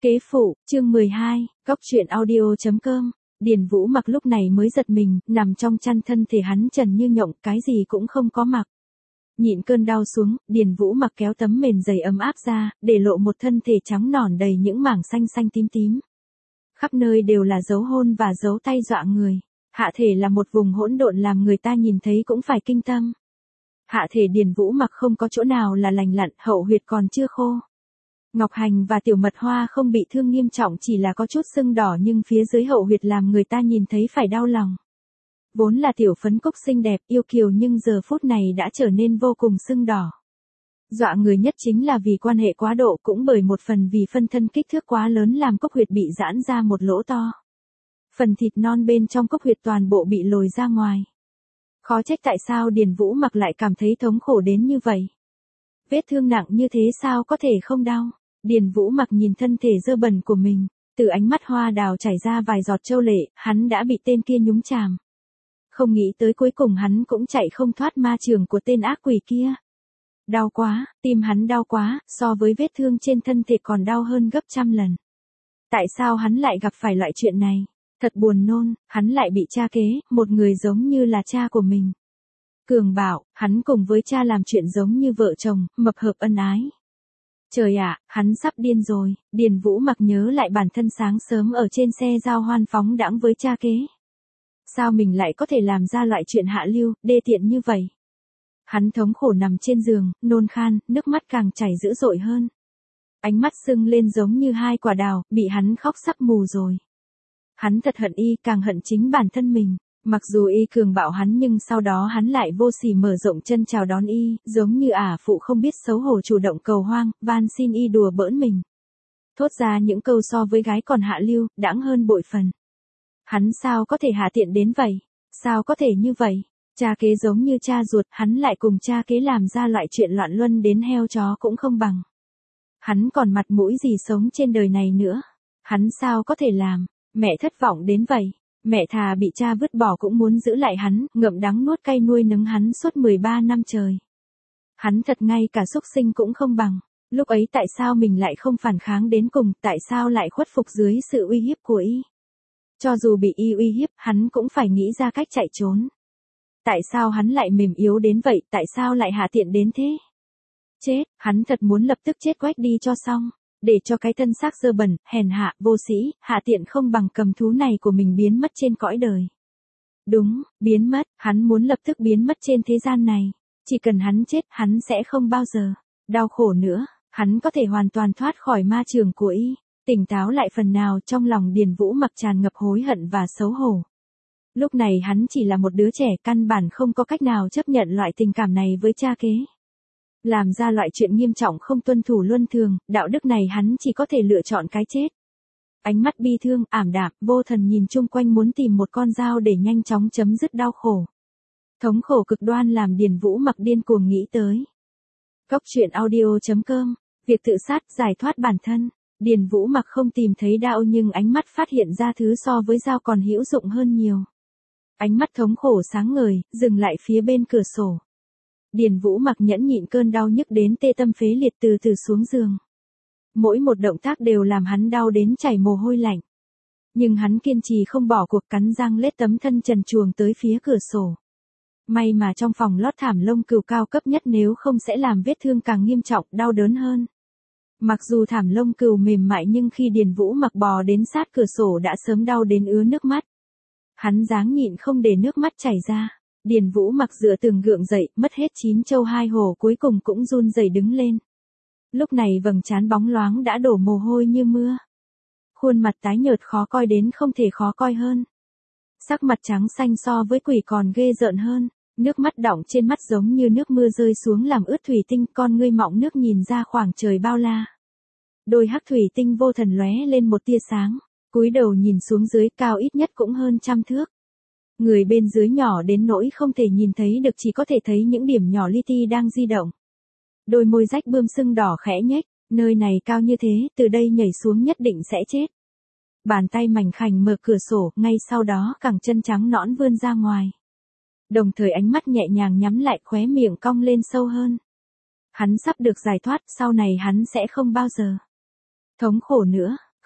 Kế phụ, chương 12, Cóc truyện audio.com. Điền Vũ Mặc lúc này mới giật mình, nằm trong chăn, thân thể hắn trần như nhộng, cái gì cũng không có mặc. Nhịn cơn đau xuống, Điền Vũ Mặc kéo tấm mền dày ấm áp ra, để lộ một thân thể trắng nõn đầy những mảng xanh xanh tím tím. Khắp nơi đều là dấu hôn và dấu tay dọa người. Hạ thể là một vùng hỗn độn làm người ta nhìn thấy cũng phải kinh tâm. Hạ thể Điền Vũ Mặc không có chỗ nào là lành lặn, hậu huyệt còn chưa khô. Ngọc Hành và Tiểu Mật Hoa không bị thương nghiêm trọng, chỉ là có chút sưng đỏ, nhưng phía dưới hậu huyệt làm người ta nhìn thấy phải đau lòng. Vốn là tiểu phấn cúc xinh đẹp yêu kiều, nhưng giờ phút này đã trở nên vô cùng sưng đỏ. Dọa người nhất chính là vì quan hệ quá độ, cũng bởi một phần vì phân thân kích thước quá lớn làm cúc huyệt bị giãn ra một lỗ to. Phần thịt non bên trong cúc huyệt toàn bộ bị lồi ra ngoài. Khó trách tại sao Điền Vũ Mặc lại cảm thấy thống khổ đến như vậy. Vết thương nặng như thế sao có thể không đau. Điền Vũ Mặc nhìn thân thể dơ bẩn của mình, từ ánh mắt hoa đào chảy ra vài giọt châu lệ, hắn đã bị tên kia nhúng chàm. Không nghĩ tới cuối cùng hắn cũng chạy không thoát ma trường của tên ác quỷ kia. Đau quá, tim hắn đau quá, so với vết thương trên thân thể còn đau hơn gấp trăm lần. Tại sao hắn lại gặp phải loại chuyện này? Thật buồn nôn, hắn lại bị cha kế, một người giống như là cha của mình. Cường bạo, hắn cùng với cha làm chuyện giống như vợ chồng, mập hợp ân ái. Trời ạ, hắn sắp điên rồi. Điền Vũ Mặc nhớ lại bản thân sáng sớm ở trên xe giao hoan phóng đãng với cha kế. Sao mình lại có thể làm ra loại chuyện hạ lưu, đê tiện như vậy? Hắn thống khổ nằm trên giường, nôn khan, nước mắt càng chảy dữ dội hơn. Ánh mắt sưng lên giống như hai quả đào, bị hắn khóc sắp mù rồi. Hắn thật hận y, càng hận chính bản thân mình. Mặc dù y cường bạo hắn, nhưng sau đó hắn lại vô sỉ mở rộng chân chào đón y, giống như ả phụ không biết xấu hổ chủ động cầu hoang, van xin y đùa bỡn mình. Thốt ra những câu so với gái còn hạ lưu, đãng hơn bội phần. Hắn sao có thể hạ tiện đến vậy? Sao có thể như vậy? Cha kế giống như cha ruột, hắn lại cùng cha kế làm ra loại chuyện loạn luân đến heo chó cũng không bằng. Hắn còn mặt mũi gì sống trên đời này nữa? Hắn sao có thể làm? Mẹ thất vọng đến vậy. Mẹ thà bị cha vứt bỏ cũng muốn giữ lại hắn, ngậm đắng nuốt cay nuôi nấng hắn suốt 13 năm trời. Hắn thật ngay cả súc sinh cũng không bằng. Lúc ấy tại sao mình lại không phản kháng đến cùng, tại sao lại khuất phục dưới sự uy hiếp của y? Cho dù bị y uy hiếp, hắn cũng phải nghĩ ra cách chạy trốn. Tại sao hắn lại mềm yếu đến vậy, tại sao lại hạ tiện đến thế? Chết, hắn thật muốn lập tức chết quách đi cho xong. Để cho cái thân xác dơ bẩn, hèn hạ, vô sĩ, hạ tiện không bằng cầm thú này của mình biến mất trên cõi đời. Đúng, biến mất, hắn muốn lập tức biến mất trên thế gian này. Chỉ cần hắn chết, hắn sẽ không bao giờ đau khổ nữa, hắn có thể hoàn toàn thoát khỏi ma trường của y. Tỉnh táo lại phần nào, trong lòng Điền Vũ Mặc tràn ngập hối hận và xấu hổ. Lúc này hắn chỉ là một đứa trẻ, căn bản không có cách nào chấp nhận loại tình cảm này với cha kế. Làm ra loại chuyện nghiêm trọng không tuân thủ luân thường, đạo đức này hắn chỉ có thể lựa chọn cái chết. Ánh mắt bi thương, ảm đạm, vô thần nhìn chung quanh muốn tìm một con dao để nhanh chóng chấm dứt đau khổ. Thống khổ cực đoan làm Điền Vũ Mặc điên cuồng nghĩ tới. Cóc truyện audio.com. Việc tự sát, giải thoát bản thân. Điền Vũ Mặc không tìm thấy đao, nhưng ánh mắt phát hiện ra thứ so với dao còn hữu dụng hơn nhiều. Ánh mắt thống khổ sáng ngời, dừng lại phía bên cửa sổ. Điền Vũ Mặc nhẫn nhịn cơn đau nhức đến tê tâm phế liệt, từ từ xuống giường. Mỗi một động tác đều làm hắn đau đến chảy mồ hôi lạnh. Nhưng hắn kiên trì không bỏ cuộc, cắn răng lết tấm thân trần truồng tới phía cửa sổ. May mà trong phòng lót thảm lông cừu cao cấp nhất, nếu không sẽ làm vết thương càng nghiêm trọng, đau đớn hơn. Mặc dù thảm lông cừu mềm mại, nhưng khi Điền Vũ Mặc bò đến sát cửa sổ đã sớm đau đến ứa nước mắt. Hắn ráng nhịn không để nước mắt chảy ra. Điền Vũ Mặc dựa tường gượng dậy, mất hết 9 châu 2 hổ, cuối cùng cũng run rẩy đứng lên. Lúc này vầng trán bóng loáng đã đổ mồ hôi như mưa. Khuôn mặt tái nhợt khó coi đến không thể khó coi hơn. Sắc mặt trắng xanh so với quỷ còn ghê rợn hơn. Nước mắt đọng trên mắt giống như nước mưa rơi xuống làm ướt thủy tinh, con ngươi mọng nước nhìn ra khoảng trời bao la. Đôi hắc thủy tinh vô thần lóe lên một tia sáng. Cúi đầu nhìn xuống dưới, cao ít nhất cũng hơn 100 thước. Người bên dưới nhỏ đến nỗi không thể nhìn thấy được, chỉ có thể thấy những điểm nhỏ li ti đang di động. Đôi môi rách bươm sưng đỏ khẽ nhếch, nơi này cao như thế, từ đây nhảy xuống nhất định sẽ chết. Bàn tay mảnh khảnh mở cửa sổ, ngay sau đó cẳng chân trắng nõn vươn ra ngoài. Đồng thời ánh mắt nhẹ nhàng nhắm lại, khóe miệng cong lên sâu hơn. Hắn sắp được giải thoát, sau này hắn sẽ không bao giờ thống khổ nữa.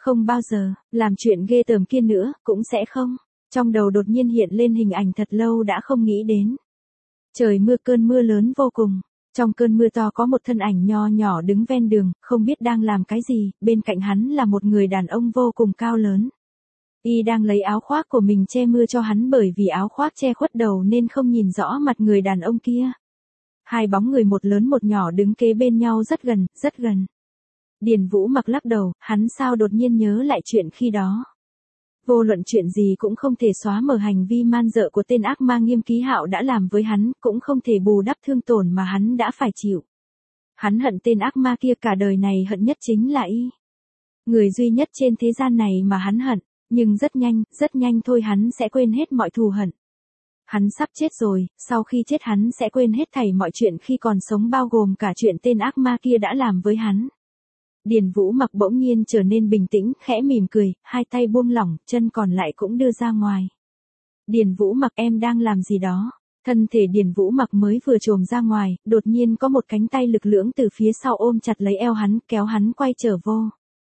Không bao giờ, làm chuyện ghê tởm kia nữa, cũng sẽ không. Trong đầu đột nhiên hiện lên hình ảnh thật lâu đã không nghĩ đến. Trời mưa, cơn mưa lớn vô cùng. Trong cơn mưa to có một thân ảnh nho nhỏ đứng ven đường, không biết đang làm cái gì, bên cạnh hắn là một người đàn ông vô cùng cao lớn. Y đang lấy áo khoác của mình che mưa cho hắn, bởi vì áo khoác che khuất đầu nên không nhìn rõ mặt người đàn ông kia. Hai bóng người một lớn một nhỏ đứng kế bên nhau rất gần, rất gần. Điền Vũ Mặc lắc đầu, hắn sao đột nhiên nhớ lại chuyện khi đó. Vô luận chuyện gì cũng không thể xóa mờ hành vi man dợ của tên ác ma Nghiêm Ký Hạo đã làm với hắn, cũng không thể bù đắp thương tổn mà hắn đã phải chịu. Hắn hận tên ác ma kia cả đời này, hận nhất chính là y. Người duy nhất trên thế gian này mà hắn hận, nhưng rất nhanh thôi hắn sẽ quên hết mọi thù hận. Hắn sắp chết rồi, sau khi chết hắn sẽ quên hết thảy mọi chuyện khi còn sống, bao gồm cả chuyện tên ác ma kia đã làm với hắn. Điền Vũ Mặc bỗng nhiên trở nên bình tĩnh, khẽ mỉm cười, hai tay buông lỏng, chân còn lại cũng đưa ra ngoài. Điền Vũ Mặc, em đang làm gì đó? Thân thể Điền Vũ Mặc mới vừa chồm ra ngoài, đột nhiên có một cánh tay lực lưỡng từ phía sau ôm chặt lấy eo hắn, kéo hắn quay trở vô.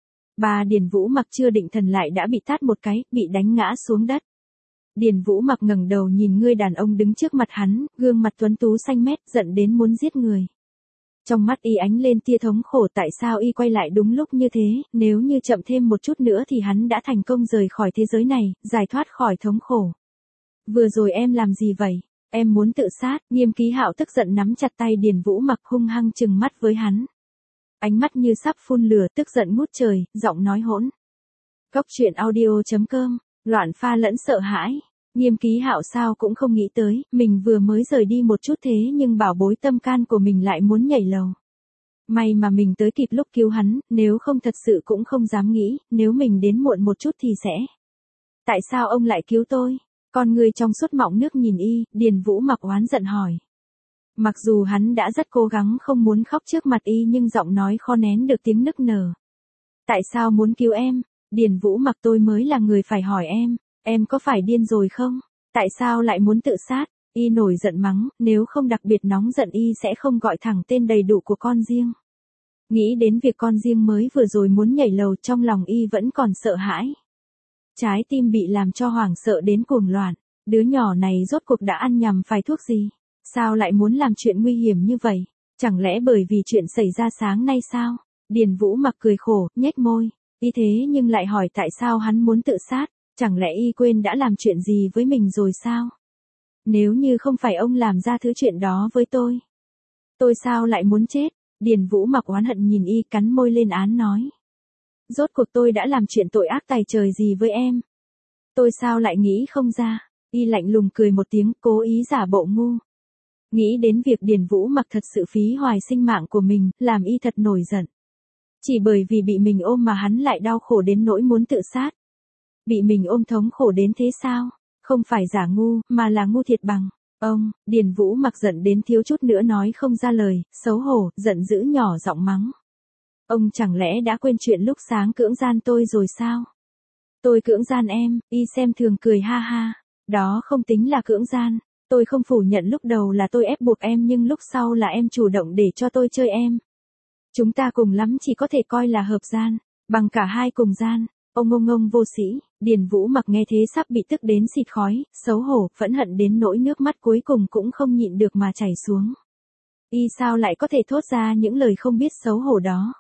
Điền Vũ Mặc chưa định thần lại đã bị tát một cái, bị đánh ngã xuống đất. Điền Vũ Mặc ngẩng đầu nhìn người đàn ông đứng trước mặt hắn, gương mặt tuấn tú xanh mét, giận đến muốn giết người. Trong mắt y ánh lên tia thống khổ, tại sao y quay lại đúng lúc như thế, nếu như chậm thêm một chút nữa thì hắn đã thành công rời khỏi thế giới này, giải thoát khỏi thống khổ. Vừa rồi em làm gì vậy? Em muốn tự sát. Nghiêm Ký Hạo tức giận nắm chặt tay Điền Vũ Mặc, hung hăng trừng mắt với hắn. Ánh mắt như sắp phun lửa, tức giận ngút trời, giọng nói hỗn. Cốc.audio.com, loạn pha lẫn sợ hãi. Nghiêm Ký Hạo sao cũng không nghĩ tới, mình vừa mới rời đi một chút thế nhưng bảo bối tâm can của mình lại muốn nhảy lầu. May mà mình tới kịp lúc cứu hắn, nếu không thật sự cũng không dám nghĩ, nếu mình đến muộn một chút thì sẽ. Tại sao ông lại cứu tôi? Con người trong suốt mọng nước nhìn y, Điền Vũ Mặc oán giận hỏi. Mặc dù hắn đã rất cố gắng không muốn khóc trước mặt y nhưng giọng nói khó nén được tiếng nức nở. Tại sao muốn cứu em? Điền Vũ Mặc, tôi mới là người phải hỏi em có phải điên rồi không? Tại sao lại muốn tự sát? Y nổi giận mắng, nếu không đặc biệt nóng giận y sẽ không gọi thẳng tên đầy đủ của con riêng. Nghĩ đến việc con riêng mới vừa rồi muốn nhảy lầu, trong lòng y vẫn còn sợ hãi. Trái tim bị làm cho hoảng sợ đến cuồng loạn, đứa nhỏ này rốt cuộc đã ăn nhầm phải thuốc gì? Sao lại muốn làm chuyện nguy hiểm như vậy? Chẳng lẽ bởi vì chuyện xảy ra sáng nay sao? Điền Vũ Mặc cười khổ, nhếch môi. Y thế nhưng lại hỏi tại sao hắn muốn tự sát? Chẳng lẽ y quên đã làm chuyện gì với mình rồi sao? Nếu như không phải ông làm ra thứ chuyện đó với tôi sao lại muốn chết? Điền Vũ Mặc oán hận nhìn y, cắn môi lên án nói. Rốt cuộc tôi đã làm chuyện tội ác tày trời gì với em? Tôi sao lại nghĩ không ra? Y lạnh lùng cười một tiếng, cố ý giả bộ ngu. Nghĩ đến việc Điền Vũ Mặc thật sự phí hoài sinh mạng của mình, làm y thật nổi giận. Chỉ bởi vì bị mình ôm mà hắn lại đau khổ đến nỗi muốn tự sát. Bị mình ôm thống khổ đến thế sao? Không phải giả ngu, mà là ngu thiệt bằng. Ông, Điền Vũ Mặc giận đến thiếu chút nữa nói không ra lời, xấu hổ, giận dữ nhỏ giọng mắng. Ông chẳng lẽ đã quên chuyện lúc sáng cưỡng gian tôi rồi sao? Tôi cưỡng gian em, y xem thường cười ha ha. Đó không tính là cưỡng gian. Tôi không phủ nhận lúc đầu là tôi ép buộc em, nhưng lúc sau là em chủ động để cho tôi chơi em. Chúng ta cùng lắm chỉ có thể coi là hợp gian, bằng cả hai cùng gian. Ông ngông vô sĩ. Điền Vũ Mặc nghe thế sắp bị tức đến xịt khói, xấu hổ, phẫn hận đến nỗi nước mắt cuối cùng cũng không nhịn được mà chảy xuống. Y sao lại có thể thốt ra những lời không biết xấu hổ đó?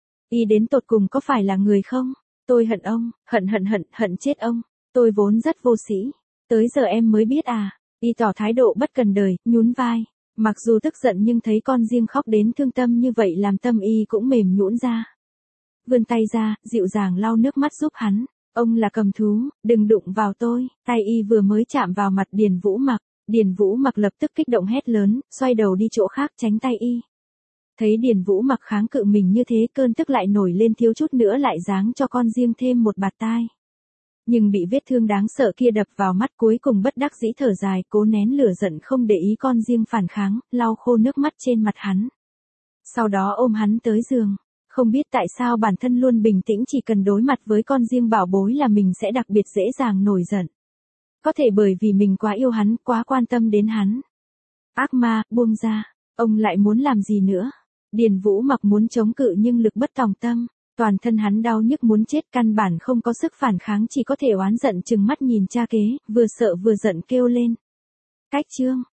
Y đến tột cùng có phải là người không? Tôi hận ông, hận chết ông. Tôi vốn rất vô sĩ. Tới giờ em mới biết à? Y tỏ thái độ bất cần đời, nhún vai. Mặc dù tức giận nhưng thấy con riêng khóc đến thương tâm như vậy làm tâm y cũng mềm nhũn ra. Vươn tay ra, dịu dàng lau nước mắt giúp hắn. Ông là cầm thú, đừng đụng vào tôi. Tay y vừa mới chạm vào mặt Điền Vũ Mặc. Điền Vũ Mặc lập tức kích động hét lớn, xoay đầu đi chỗ khác tránh tay y. Thấy Điền Vũ Mặc kháng cự mình như thế, cơn tức lại nổi lên, thiếu chút nữa lại giáng cho con riêng thêm một bạt tai. Nhưng bị vết thương đáng sợ kia đập vào mắt, cuối cùng bất đắc dĩ thở dài, cố nén lửa giận không để ý con riêng phản kháng, lau khô nước mắt trên mặt hắn. Sau đó ôm hắn tới giường. Không biết tại sao bản thân luôn bình tĩnh, chỉ cần đối mặt với con riêng bảo bối là mình sẽ đặc biệt dễ dàng nổi giận. Có thể bởi vì mình quá yêu hắn, quá quan tâm đến hắn. Ác ma, buông ra. Ông lại muốn làm gì nữa? Điền Vũ Mặc muốn chống cự nhưng lực bất tòng tâm. Toàn thân hắn đau nhức muốn chết, căn bản không có sức phản kháng, chỉ có thể oán giận trừng mắt nhìn cha kế, vừa sợ vừa giận kêu lên. Cách chương.